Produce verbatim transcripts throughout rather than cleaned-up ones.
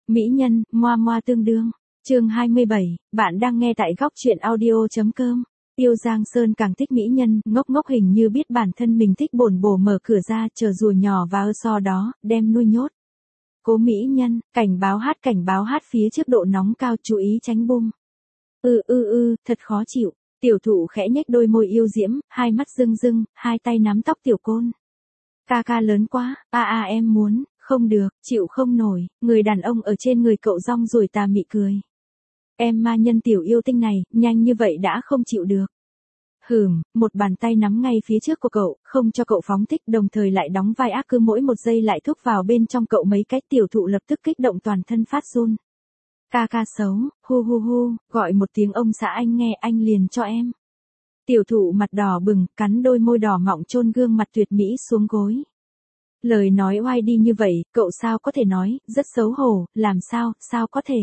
Mỹ nhân, moa moa tương đương. Chương hai mươi bảy, bạn đang nghe tại góc truyện audio.com. Tiêu Giang Sơn càng thích mỹ nhân, ngốc ngốc hình như biết bản thân mình thích bồn bổ mở cửa ra chờ rùa nhỏ và ơ so đó, đem nuôi nhốt. Cố mỹ nhân, cảnh báo hát cảnh báo hát phía trước độ nóng cao chú ý tránh bung. Ừ ừ ừ, thật khó chịu. Tiểu thụ khẽ nhếch đôi môi yêu diễm, hai mắt rưng rưng, hai tay nắm tóc tiểu côn. Ca ca lớn quá, a a em muốn, không được, chịu không nổi, người đàn ông ở trên người cậu rong ruổi tà mị cười. Em ma nhân tiểu yêu tinh này, nhanh như vậy đã không chịu được. Hừm, một bàn tay nắm ngay phía trước của cậu, không cho cậu phóng thích đồng thời lại đóng vai ác cứ mỗi một giây lại thúc vào bên trong cậu mấy cái tiểu thụ lập tức kích động toàn thân phát run. Ca ca xấu, hu hu hu, gọi một tiếng ông xã anh nghe anh liền cho em. Tiểu thụ mặt đỏ bừng, cắn đôi môi đỏ mọng chôn gương mặt tuyệt mỹ xuống gối. Lời nói oai đi như vậy, cậu sao có thể nói, rất xấu hổ, làm sao, sao có thể.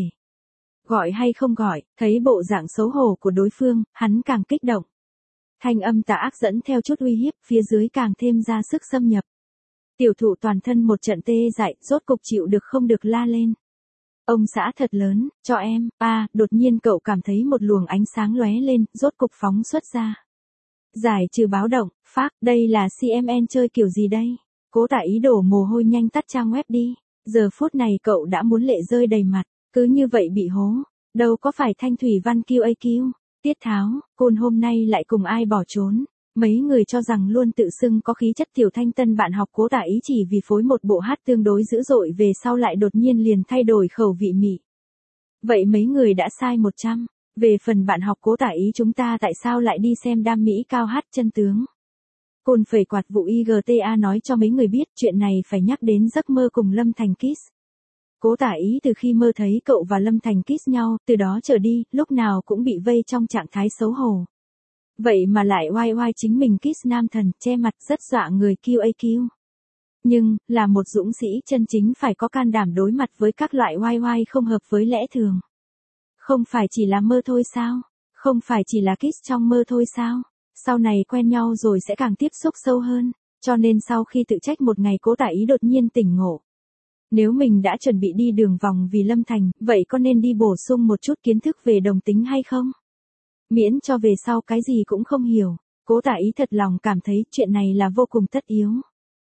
Gọi hay không gọi, thấy bộ dạng xấu hổ của đối phương, hắn càng kích động. Thanh âm tà ác dẫn theo chút uy hiếp, phía dưới càng thêm ra sức xâm nhập. Tiểu thụ toàn thân một trận tê dại, rốt cục chịu được không được la lên. Ông xã thật lớn, cho em, a, đột nhiên cậu cảm thấy một luồng ánh sáng lóe lên, rốt cục phóng xuất ra. Giải trừ báo động, phác, đây là xê em en chơi kiểu gì đây? Cố Tả Ý đổ mồ hôi nhanh tắt trang web đi. Giờ phút này cậu đã muốn lệ rơi đầy mặt, cứ như vậy bị hố. Đâu có phải Thanh Thủy Văn quy a quy. Tiết Tháo, Côn hôm nay lại cùng ai bỏ trốn. Mấy người cho rằng luôn tự xưng có khí chất tiểu thanh tân bạn học Cố Tả Ý chỉ vì phối một bộ hát tương đối dữ dội về sau lại đột nhiên liền thay đổi khẩu vị mị. Vậy mấy người đã sai một trăm. Về phần bạn học Cố Tả Ý chúng ta tại sao lại đi xem đam mỹ cao hát chân tướng. Côn phẩy quạt vụ i giê tê a nói cho mấy người biết chuyện này phải nhắc đến giấc mơ cùng Lâm Thành kiss. Cố Tả Ý từ khi mơ thấy cậu và Lâm Thành kiss nhau, từ đó trở đi, lúc nào cũng bị vây trong trạng thái xấu hổ. Vậy mà lại oai oai chính mình kiss nam thần, che mặt rất dọa người quy a quy. Nhưng, là một dũng sĩ chân chính phải có can đảm đối mặt với các loại oai oai không hợp với lẽ thường. Không phải chỉ là mơ thôi sao? Không phải chỉ là kiss trong mơ thôi sao? Sau này quen nhau rồi sẽ càng tiếp xúc sâu hơn, cho nên sau khi tự trách một ngày Cố Tả Ý đột nhiên tỉnh ngộ. Nếu mình đã chuẩn bị đi đường vòng vì Lâm Thành, vậy có nên đi bổ sung một chút kiến thức về đồng tính hay không? Miễn cho về sau cái gì cũng không hiểu, Cố Tả Ý thật lòng cảm thấy chuyện này là vô cùng tất yếu.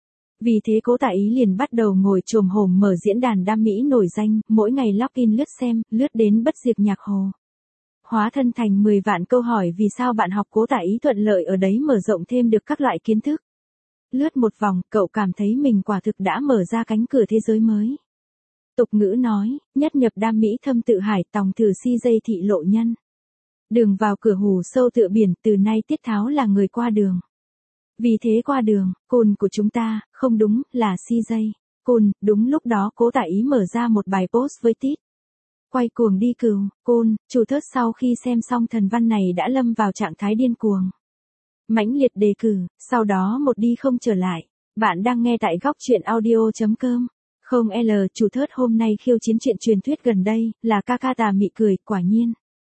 Vì thế Cố Tả Ý liền bắt đầu ngồi chồm hổm mở diễn đàn đam mỹ nổi danh, mỗi ngày login lướt xem, lướt đến bất diệt nhạc hồ. Hóa thân thành mười vạn câu hỏi vì sao bạn học Cố Tả Ý thuận lợi ở đấy mở rộng thêm được các loại kiến thức. Lướt một vòng, cậu cảm thấy mình quả thực đã mở ra cánh cửa thế giới mới. Tục ngữ nói, nhất nhập đam mỹ thâm tự hải tòng thử si dây thị lộ nhân. Đường vào cửa hù sâu tựa biển, từ nay Tiết Tháo là người qua đường. Vì thế qua đường, Côn của chúng ta, không đúng, là si dây. Côn, đúng lúc đó Cố Tả Ý mở ra một bài post với tít. Quay cuồng đi cừu, Côn, chủ thớt sau khi xem xong thần văn này đã lâm vào trạng thái điên cuồng. Mãnh liệt đề cử, sau đó một đi không trở lại. Bạn đang nghe tại góc truyện audio.com. Không L, chủ thớt hôm nay khiêu chiến chuyện truyền thuyết gần đây, là ca ca tà mị cười, quả nhiên.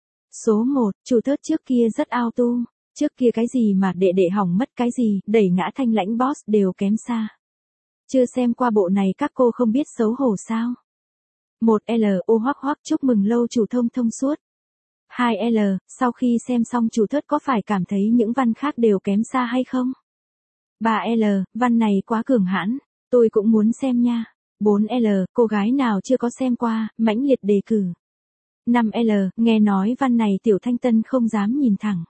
Số một, chủ thớt trước kia rất auto. Trước kia cái gì mà đệ đệ hỏng mất cái gì, đẩy ngã thanh lãnh boss đều kém xa. Chưa xem qua bộ này các cô không biết xấu hổ sao? một L, ô hoắc hoắc chúc mừng lâu chủ thông thông suốt. hai L, sau khi xem xong chủ thớt có phải cảm thấy những văn khác đều kém xa hay không? ba L, văn này quá cường hãn, tôi cũng muốn xem nha. bốn L, cô gái nào chưa có xem qua, mãnh liệt đề cử. năm L, nghe nói văn này tiểu thanh tân không dám nhìn thẳng.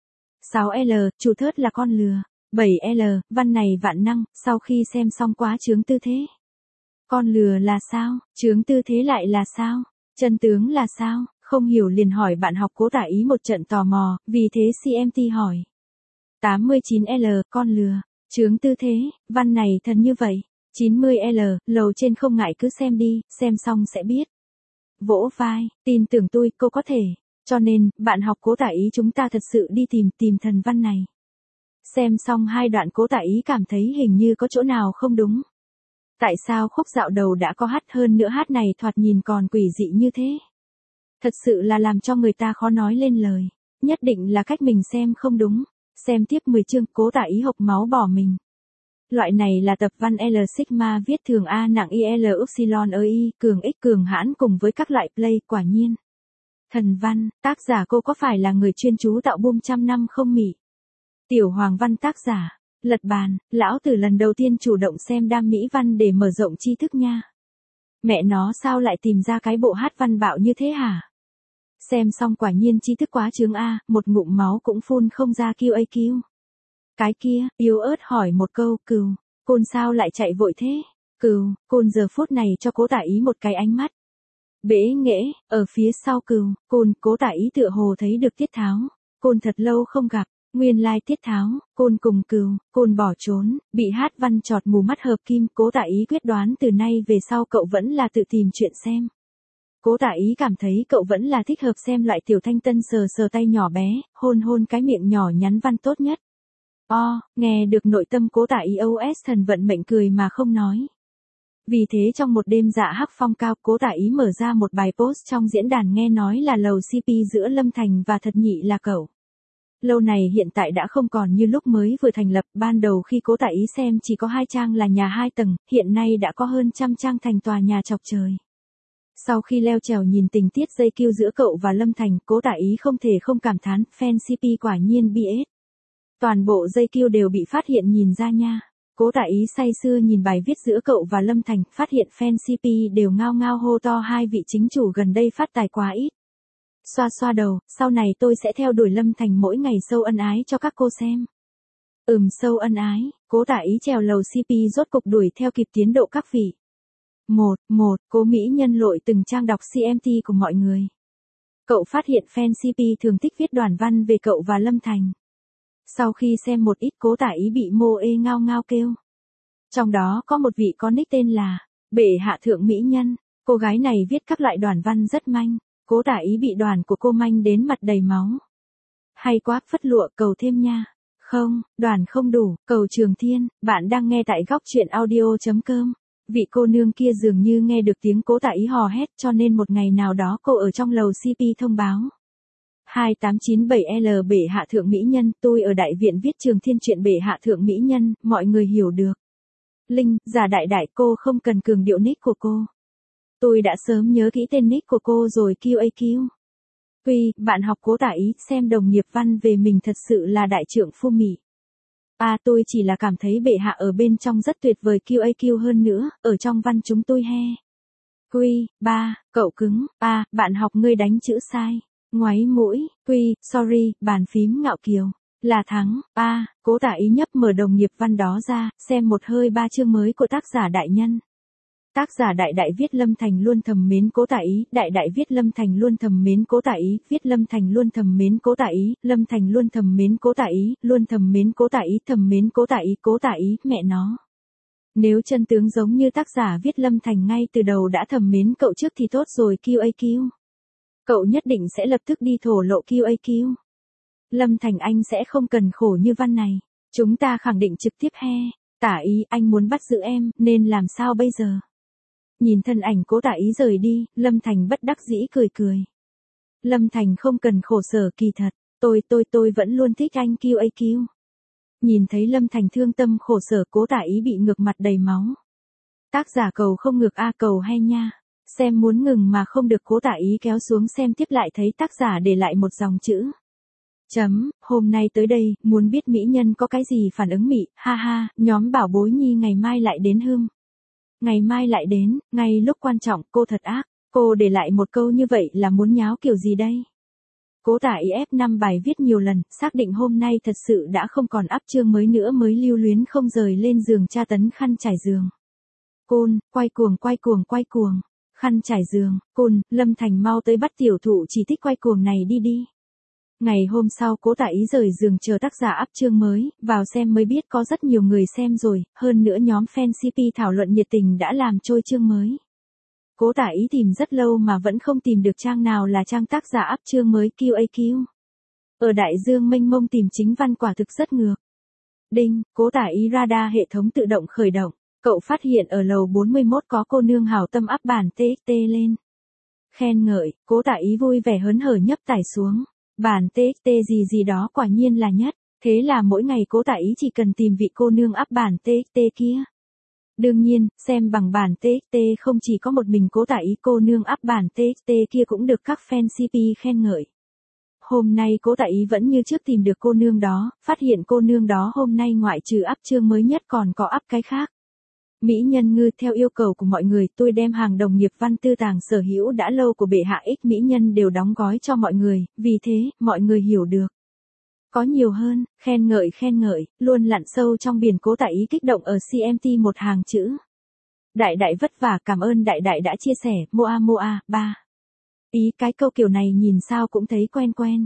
sáu L, chủ thớt là con lừa. bảy L, văn này vạn năng, sau khi xem xong quá chướng tư thế. Con lừa là sao, chướng tư thế lại là sao, chân tướng là sao, không hiểu liền hỏi bạn học Cố Tả Ý một trận tò mò, vì thế xê em tê hỏi. tám mươi chín L, con lừa, chướng tư thế, văn này thần như vậy. chín mươi L, lầu trên không ngại cứ xem đi, xem xong sẽ biết. Vỗ vai, tin tưởng tôi, cô có thể. Cho nên, bạn học Cố Tả Ý chúng ta thật sự đi tìm tìm thần văn này. Xem xong hai đoạn Cố Tả Ý cảm thấy hình như có chỗ nào không đúng. Tại sao khúc dạo đầu đã có hát hơn nữa hát này thoạt nhìn còn quỷ dị như thế? Thật sự là làm cho người ta khó nói lên lời. Nhất định là cách mình xem không đúng. Xem tiếp mười chương Cố Tả Ý hộc máu bỏ mình. Loại này là tập văn L sigma viết thường A nặng I L upsilon ơ y, cường x cường hãn cùng với các loại play, quả nhiên. Thần văn, tác giả cô có phải là người chuyên chú tạo boom trăm năm không mỉ? Tiểu Hoàng Văn tác giả, lật bàn, lão tử lần đầu tiên chủ động xem đam mỹ văn để mở rộng tri thức nha. Mẹ nó sao lại tìm ra cái bộ hát văn bạo như thế hả? Xem xong quả nhiên tri thức quá chướng A, một ngụm máu cũng phun không ra Q A Q. Cái kia, yếu ớt hỏi một câu, Cừu, Côn sao lại chạy vội thế? Cừu, Côn giờ phút này cho Cố Tả Ý một cái ánh mắt. Bế nghễ, ở phía sau Cừu, Côn, Cố Tả Ý tựa hồ thấy được Tiết Tháo. Côn thật lâu không gặp, nguyên lai Tiết Tháo, Côn cùng Cừu, Côn bỏ trốn, bị hát văn chọt mù mắt hợp kim. Cố Tả Ý quyết đoán từ nay về sau cậu vẫn là tự tìm chuyện xem. Cố Tả Ý cảm thấy cậu vẫn là thích hợp xem loại tiểu thanh tân sờ sờ tay nhỏ bé, hôn hôn cái miệng nhỏ nhắn văn tốt nhất. O, nghe được nội tâm Cố Tả Ý ô ét thần vận mệnh cười mà không nói. Vì thế trong một đêm dạ hắc phong cao, Cố Tả Ý mở ra một bài post trong diễn đàn nghe nói là lầu xê pê giữa Lâm Thành và Thật Nhị là cậu. Lâu này hiện tại đã không còn như lúc mới vừa thành lập, ban đầu khi Cố Tả Ý xem chỉ có hai trang là nhà hai tầng, hiện nay đã có hơn trăm trang thành tòa nhà chọc trời. Sau khi leo trèo nhìn tình tiết dây kiu giữa cậu và Lâm Thành, Cố Tả Ý không thể không cảm thán, fan xê pê quả nhiên bê ét. Toàn bộ dây kiu đều bị phát hiện nhìn ra nha. Cố Tả Ý say sưa nhìn bài viết giữa cậu và Lâm Thành, phát hiện fan xê pê đều ngao ngao hô to hai vị chính chủ gần đây phát tài quá ít. Xoa xoa đầu, sau này tôi sẽ theo đuổi Lâm Thành mỗi ngày sâu ân ái cho các cô xem. Ừm sâu ân ái, Cố Tả Ý trèo lầu xê pê rốt cục đuổi theo kịp tiến độ các vị. Một, một, Cố Mỹ Nhân lội từng trang đọc xê em tê của mọi người. Cậu phát hiện fan xê pê thường thích viết đoàn văn về cậu và Lâm Thành. Sau khi xem một ít, Cố Tả Ý bị mô ê ngao ngao kêu. Trong đó có một vị có nick tên là Bệ Hạ Thượng Mỹ Nhân. Cô gái này viết các loại đoàn văn rất manh. Cố Tả Ý bị đoàn của cô manh đến mặt đầy máu. Hay quá, phất lụa cầu thêm nha. Không, đoàn không đủ, cầu Trường Thiên. Bạn đang nghe tại góc truyện audio chấm com. Vị cô nương kia dường như nghe được tiếng Cố Tả Ý hò hét, cho nên một ngày nào đó cô ở trong lầu xê pê thông báo. hai tám chín bảy L Bệ Hạ Thượng Mỹ Nhân, tôi ở đại viện viết Trường Thiên chuyện Bệ Hạ Thượng Mỹ Nhân, mọi người hiểu được. Linh, giả đại đại, cô không cần cường điệu nick của cô. Tôi đã sớm nhớ kỹ tên nick của cô rồi. Q A Q. Quy, bạn học Cố Tả Ý, xem đồng nghiệp văn về mình thật sự là đại trượng phu mỉ. À tôi chỉ là cảm thấy Bệ Hạ ở bên trong rất tuyệt vời. Q A Q hơn nữa, ở trong văn chúng tôi he. Quy, ba, cậu cứng. À, bạn học ngươi đánh chữ sai. Ngoáy mũi, Quy, sorry, bàn phím ngạo kiều. Là thắng. A, Cố Tả Ý nhấp mở đồng nghiệp văn đó ra, xem một hơi ba chương mới của tác giả đại nhân. Tác giả đại đại viết Lâm Thành luôn thầm mến Cố Tả Ý, đại đại viết Lâm Thành luôn thầm mến Cố Tả Ý, viết Lâm Thành luôn thầm mến Cố Tả Ý, Lâm Thành luôn thầm mến Cố Tả Ý, luôn thầm mến Cố Tả Ý, thầm mến Cố Tả Ý, Cố Tả Ý, mẹ nó. Nếu chân tướng giống như tác giả viết Lâm Thành ngay từ đầu đã thầm mến cậu trước thì tốt rồi. Q A Q. Cậu nhất định sẽ lập tức đi thổ lộ. Q A Q. Lâm Thành anh sẽ không cần khổ như văn này. Chúng ta khẳng định trực tiếp he. Tả Ý, anh muốn bắt giữ em, nên làm sao bây giờ? Nhìn thân ảnh Cố Tả Ý rời đi, Lâm Thành bất đắc dĩ cười cười. Lâm Thành không cần khổ sở, kỳ thật. Tôi tôi tôi vẫn luôn thích anh. Q A Q. Nhìn thấy Lâm Thành thương tâm khổ sở, Cố Tả Ý bị ngược mặt đầy máu. Tác giả cầu không ngược a cầu hay nha. Xem muốn ngừng mà không được, Cố Tả Ý kéo xuống xem tiếp lại thấy tác giả để lại một dòng chữ. Chấm, hôm nay tới đây, muốn biết mỹ nhân có cái gì phản ứng mị, ha ha, nhóm bảo bối nhi ngày mai lại đến hương. Ngày mai lại đến, ngay lúc quan trọng, cô thật ác, cô để lại một câu như vậy là muốn nháo kiểu gì đây? Cố Tả Ý ép năm bài viết nhiều lần, xác định hôm nay thật sự đã không còn up chương mới nữa mới lưu luyến không rời lên giường tra tấn khăn trải giường. Côn, quay cuồng quay cuồng quay cuồng. Khăn trải giường, Côn, Lâm Thành mau tới bắt tiểu thụ chỉ thích quay cuồng này đi đi. Ngày hôm sau Cố Tả Ý rời giường chờ tác giả up chương mới, vào xem mới biết có rất nhiều người xem rồi, hơn nữa nhóm fan xê pê thảo luận nhiệt tình đã làm trôi chương mới. Cố Tả Ý tìm rất lâu mà vẫn không tìm được trang nào là trang tác giả up chương mới. Q A Q. Ở đại dương mênh mông tìm chính văn quả thực rất ngược. Đinh, Cố Tả Ý radar hệ thống tự động khởi động. Cậu phát hiện ở lầu bốn mươi mốt có cô nương hảo tâm up bản tê ích tê lên. Khen ngợi, Cố Tả Ý vui vẻ hớn hở nhấp tải xuống. Bản tê ích tê gì gì đó quả nhiên là nhất. Thế là mỗi ngày Cố Tạ Ý chỉ cần tìm vị cô nương up bản tê ích tê kia. Đương nhiên, xem bằng bản tê ích tê không chỉ có một mình Cố Tạ Ý cô nương up bản tê ích tê kia cũng được các fan xê pê khen ngợi. Hôm nay Cố Tạ Ý vẫn như trước tìm được cô nương đó, phát hiện cô nương đó hôm nay ngoại trừ up chương mới nhất còn có up cái khác. Mỹ nhân ngư theo yêu cầu của mọi người, tôi đem hàng đồng nghiệp văn tư tàng sở hữu đã lâu của bệ hạ ích mỹ nhân đều đóng gói cho mọi người, vì thế, mọi người hiểu được. Có nhiều hơn, khen ngợi khen ngợi, luôn lặn sâu trong biển. Cố Tạ Ý kích động ở xê em tê một hàng chữ. Đại đại vất vả, cảm ơn đại đại đã chia sẻ, Moa Moa, ba. Ý cái câu kiểu này nhìn sao cũng thấy quen quen.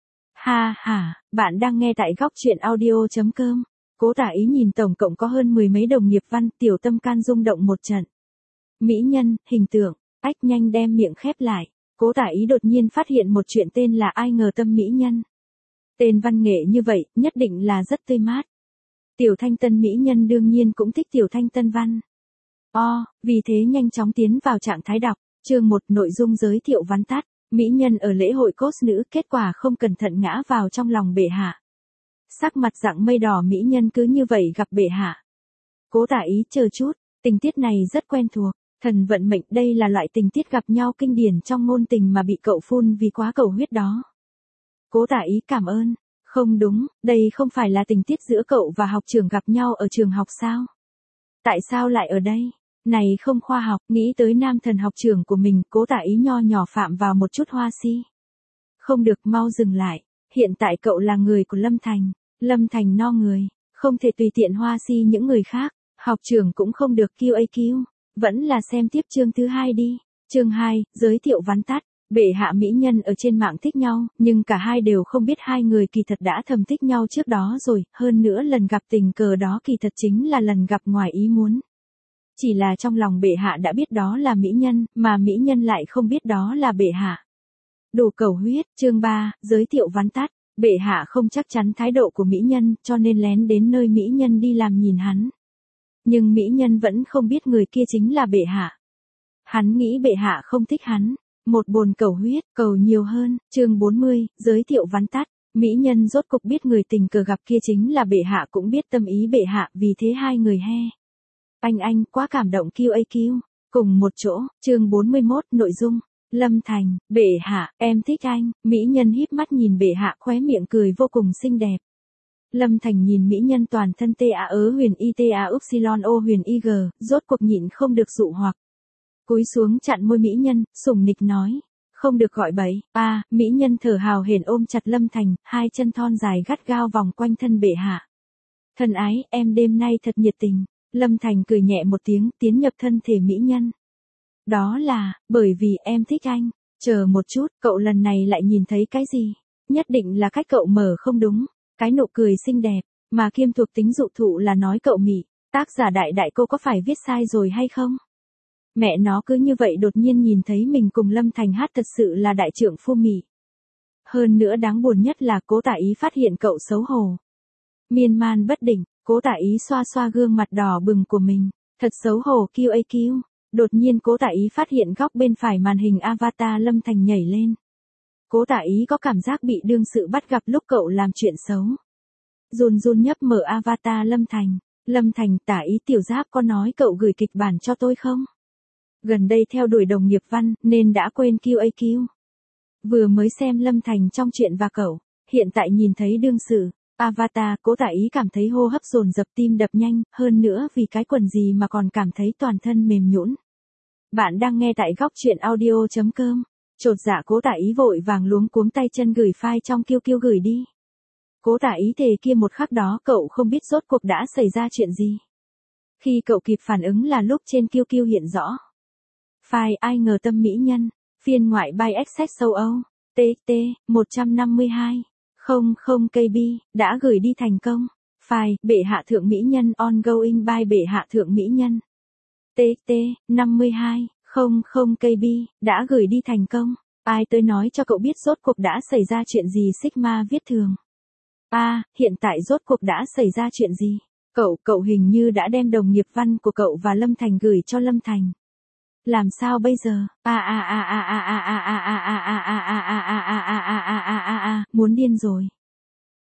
Ha ha, bạn đang nghe tại góc truyện audio.com. Cố Tạ Ý nhìn tổng cộng có hơn mười mấy đồng nghiệp văn, tiểu tâm can rung động một trận. Mỹ nhân, hình tượng, ách nhanh đem miệng khép lại. Cố Tạ Ý đột nhiên phát hiện một chuyện tên là ai ngờ tâm mỹ nhân. Tên văn nghệ như vậy, nhất định là rất tươi mát. Tiểu Thanh Tân mỹ nhân đương nhiên cũng thích Tiểu Thanh Tân văn. O, vì thế nhanh chóng tiến vào trạng thái đọc. Chương một, nội dung giới thiệu vắn tắt. Mỹ nhân ở lễ hội cos nữ, kết quả không cẩn thận ngã vào trong lòng bệ hạ. Sắc mặt dạng mây đỏ mỹ nhân cứ như vậy gặp bệ hạ. Cố Tạ Ý chờ chút, tình tiết này rất quen thuộc. Thần vận mệnh, đây là loại tình tiết gặp nhau kinh điển trong ngôn tình mà bị cậu phun vì quá cầu huyết đó. Cố Tạ Ý cảm ơn. Không đúng, đây không phải là tình tiết giữa cậu và học trưởng gặp nhau ở trường học sao? Tại sao lại ở đây? Này không khoa học, nghĩ tới nam thần học trưởng của mình, Cố Tạ Ý nho nhỏ phạm vào một chút hoa si. Không được, mau dừng lại, hiện tại cậu là người của Lâm Thành, Lâm Thành no người, không thể tùy tiện hoa si những người khác, học trưởng cũng không được quy a quy, vẫn là xem tiếp chương thứ hai đi. Chương hai, giới thiệu vắn tắt. Bệ hạ mỹ nhân ở trên mạng thích nhau, nhưng cả hai đều không biết hai người kỳ thật đã thầm thích nhau trước đó rồi, hơn nữa lần gặp tình cờ đó kỳ thật chính là lần gặp ngoài ý muốn. Chỉ là trong lòng bệ hạ đã biết đó là mỹ nhân, mà mỹ nhân lại không biết đó là bệ hạ. Đủ cầu huyết. Chương ba, giới thiệu vắn tắt. Bệ hạ không chắc chắn thái độ của mỹ nhân, cho nên lén đến nơi mỹ nhân đi làm nhìn hắn. Nhưng mỹ nhân vẫn không biết người kia chính là bệ hạ. Hắn nghĩ bệ hạ không thích hắn. Một bồn cầu huyết, cầu nhiều hơn. Chương bốn mươi, giới thiệu vắn tắt. Mỹ nhân rốt cục biết người tình cờ gặp kia chính là bệ hạ, cũng biết tâm ý bệ hạ, vì thế hai người he. Anh anh, quá cảm động, quy a quy. Cùng một chỗ. Chương bốn mươi mốt, nội dung. Lâm Thành, bệ hạ, em thích anh. Mỹ nhân híp mắt nhìn bệ hạ, khóe miệng cười vô cùng xinh đẹp. Lâm Thành nhìn mỹ nhân toàn thân tê a ớ huyền y tê a upsilon o huyền y g, rốt cuộc nhịn không được dụ hoặc. Cúi xuống chặn môi mỹ nhân, sủng nịch nói. Không được gọi bậy. A, mỹ nhân thở hào hển ôm chặt Lâm Thành, hai chân thon dài gắt gao vòng quanh thân bệ hạ. Thân ái, em đêm nay thật nhiệt tình. Lâm Thành cười nhẹ một tiếng, tiến nhập thân thể mỹ nhân. Đó là, bởi vì em thích anh. Chờ một chút, cậu lần này lại nhìn thấy cái gì? Nhất định là cách cậu mở không đúng. Cái nụ cười xinh đẹp, mà kiêm thuộc tính dụ thụ là nói cậu mị. Tác giả đại đại cô có phải viết sai rồi hay không? Mẹ nó cứ như vậy đột nhiên nhìn thấy mình cùng Lâm Thành hát thật sự là đại trưởng phu mị. Hơn nữa đáng buồn nhất là Cố Tạ Ý phát hiện cậu xấu hổ. Miên man bất định, Cố Tạ Ý xoa xoa gương mặt đỏ bừng của mình. Thật xấu hổ, quy a quy. Đột nhiên Cố Tạ Ý phát hiện góc bên phải màn hình avatar Lâm Thành nhảy lên. Cố Tạ Ý có cảm giác bị đương sự bắt gặp lúc cậu làm chuyện xấu. Run run nhấp mở avatar Lâm Thành. Lâm Thành, Tả Ý tiểu giáp có nói cậu gửi kịch bản cho tôi không? Gần đây theo đuổi đồng nghiệp văn, nên đã quên quy a quy. Vừa mới xem Lâm Thành trong chuyện và cậu, hiện tại nhìn thấy đương sự, avatar, Cố Tạ Ý cảm thấy hô hấp dồn dập, tim đập nhanh, hơn nữa vì cái quần gì mà còn cảm thấy toàn thân mềm nhũn. Bạn đang nghe tại góc truyện audio.com. Chột dạ Cố Tạ Ý vội vàng luống cuống tay chân gửi file trong kiu kiu gửi đi. Cố Tạ Ý thề kia một khắc đó cậu không biết rốt cuộc đã xảy ra chuyện gì. Khi cậu kịp phản ứng là lúc trên kiu kiu hiện rõ. File ai ngờ tâm mỹ nhân, phiên ngoại by Access châu Âu, tê tê, một trăm năm mươi hai, không không ca bê, đã gửi đi thành công. File, bệ hạ thượng mỹ nhân ongoing by bệ hạ thượng mỹ nhân. tê tê, năm mươi hai, không không ca bê, đã gửi đi thành công. Ai tới nói cho cậu biết rốt cuộc đã xảy ra chuyện gì? Sigma viết thường. A, à, hiện tại rốt cuộc đã xảy ra chuyện gì? Cậu, cậu hình như đã đem đồng nghiệp văn của cậu và Lâm Thành gửi cho Lâm Thành. Làm sao bây giờ? A a a a a a a a a a a a a a a a a a a a muốn điên rồi.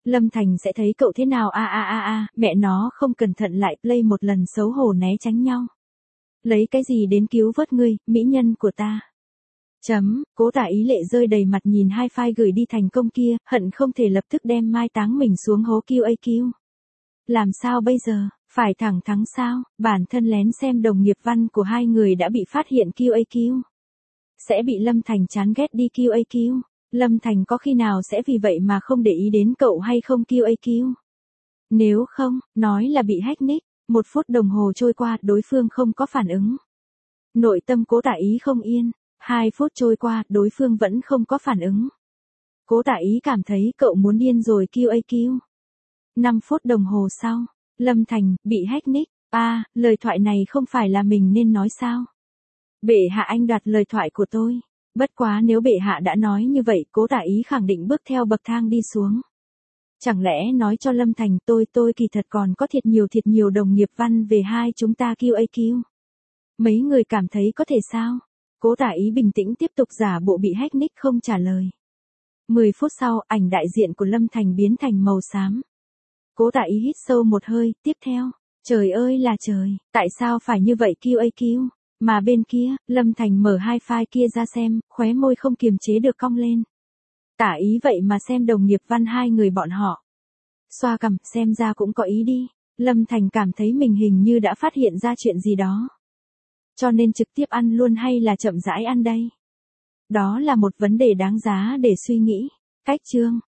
Lâm Thành sẽ thấy cậu thế nào a a a a, mẹ nó không cẩn thận lại play một lần xấu hổ né tránh nhau. Lấy cái gì đến cứu vớt ngươi, mỹ nhân của ta. Chấm, Cố Tả Ý lệ rơi đầy mặt nhìn hai file gửi đi thành công kia, hận không thể lập tức đem mai táng mình xuống hố quy a quy. Làm sao bây giờ, phải thẳng thắn sao, bản thân lén xem đồng nghiệp văn của hai người đã bị phát hiện quy a quy. Sẽ bị Lâm Thành chán ghét đi quy a quy. Lâm Thành có khi nào sẽ vì vậy mà không để ý đến cậu hay không quy a quy? Nếu không, nói là bị hack nick, một phút đồng hồ trôi qua đối phương không có phản ứng. Nội tâm Cố Tả Ý không yên, hai phút trôi qua đối phương vẫn không có phản ứng. Cố Tả Ý cảm thấy cậu muốn điên rồi quy a quy. năm phút đồng hồ sau, Lâm Thành, bị hack nick, a, à, lời thoại này không phải là mình nên nói sao? Bệ hạ anh đoạt lời thoại của tôi. Bất quá nếu bệ hạ đã nói như vậy, Cố Tả Ý khẳng định bước theo bậc thang đi xuống. Chẳng lẽ nói cho Lâm Thành tôi tôi kỳ thật còn có thiệt nhiều thiệt nhiều đồng nghiệp văn về hai chúng ta quy a quy. Mấy người cảm thấy có thể sao? Cố Tả Ý bình tĩnh tiếp tục giả bộ bị hack nick không trả lời. mười phút sau, ảnh đại diện của Lâm Thành biến thành màu xám. Cố Tả Ý hít sâu một hơi, tiếp theo. Trời ơi là trời, tại sao phải như vậy quy a quy? Mà bên kia, Lâm Thành mở hai file kia ra xem, khóe môi không kiềm chế được cong lên. Tả Ý vậy mà xem đồng nghiệp văn hai người bọn họ. Xoa cằm, xem ra cũng có ý đi. Lâm Thành cảm thấy mình hình như đã phát hiện ra chuyện gì đó. Cho nên trực tiếp ăn luôn hay là chậm rãi ăn đây? Đó là một vấn đề đáng giá để suy nghĩ. Cách chương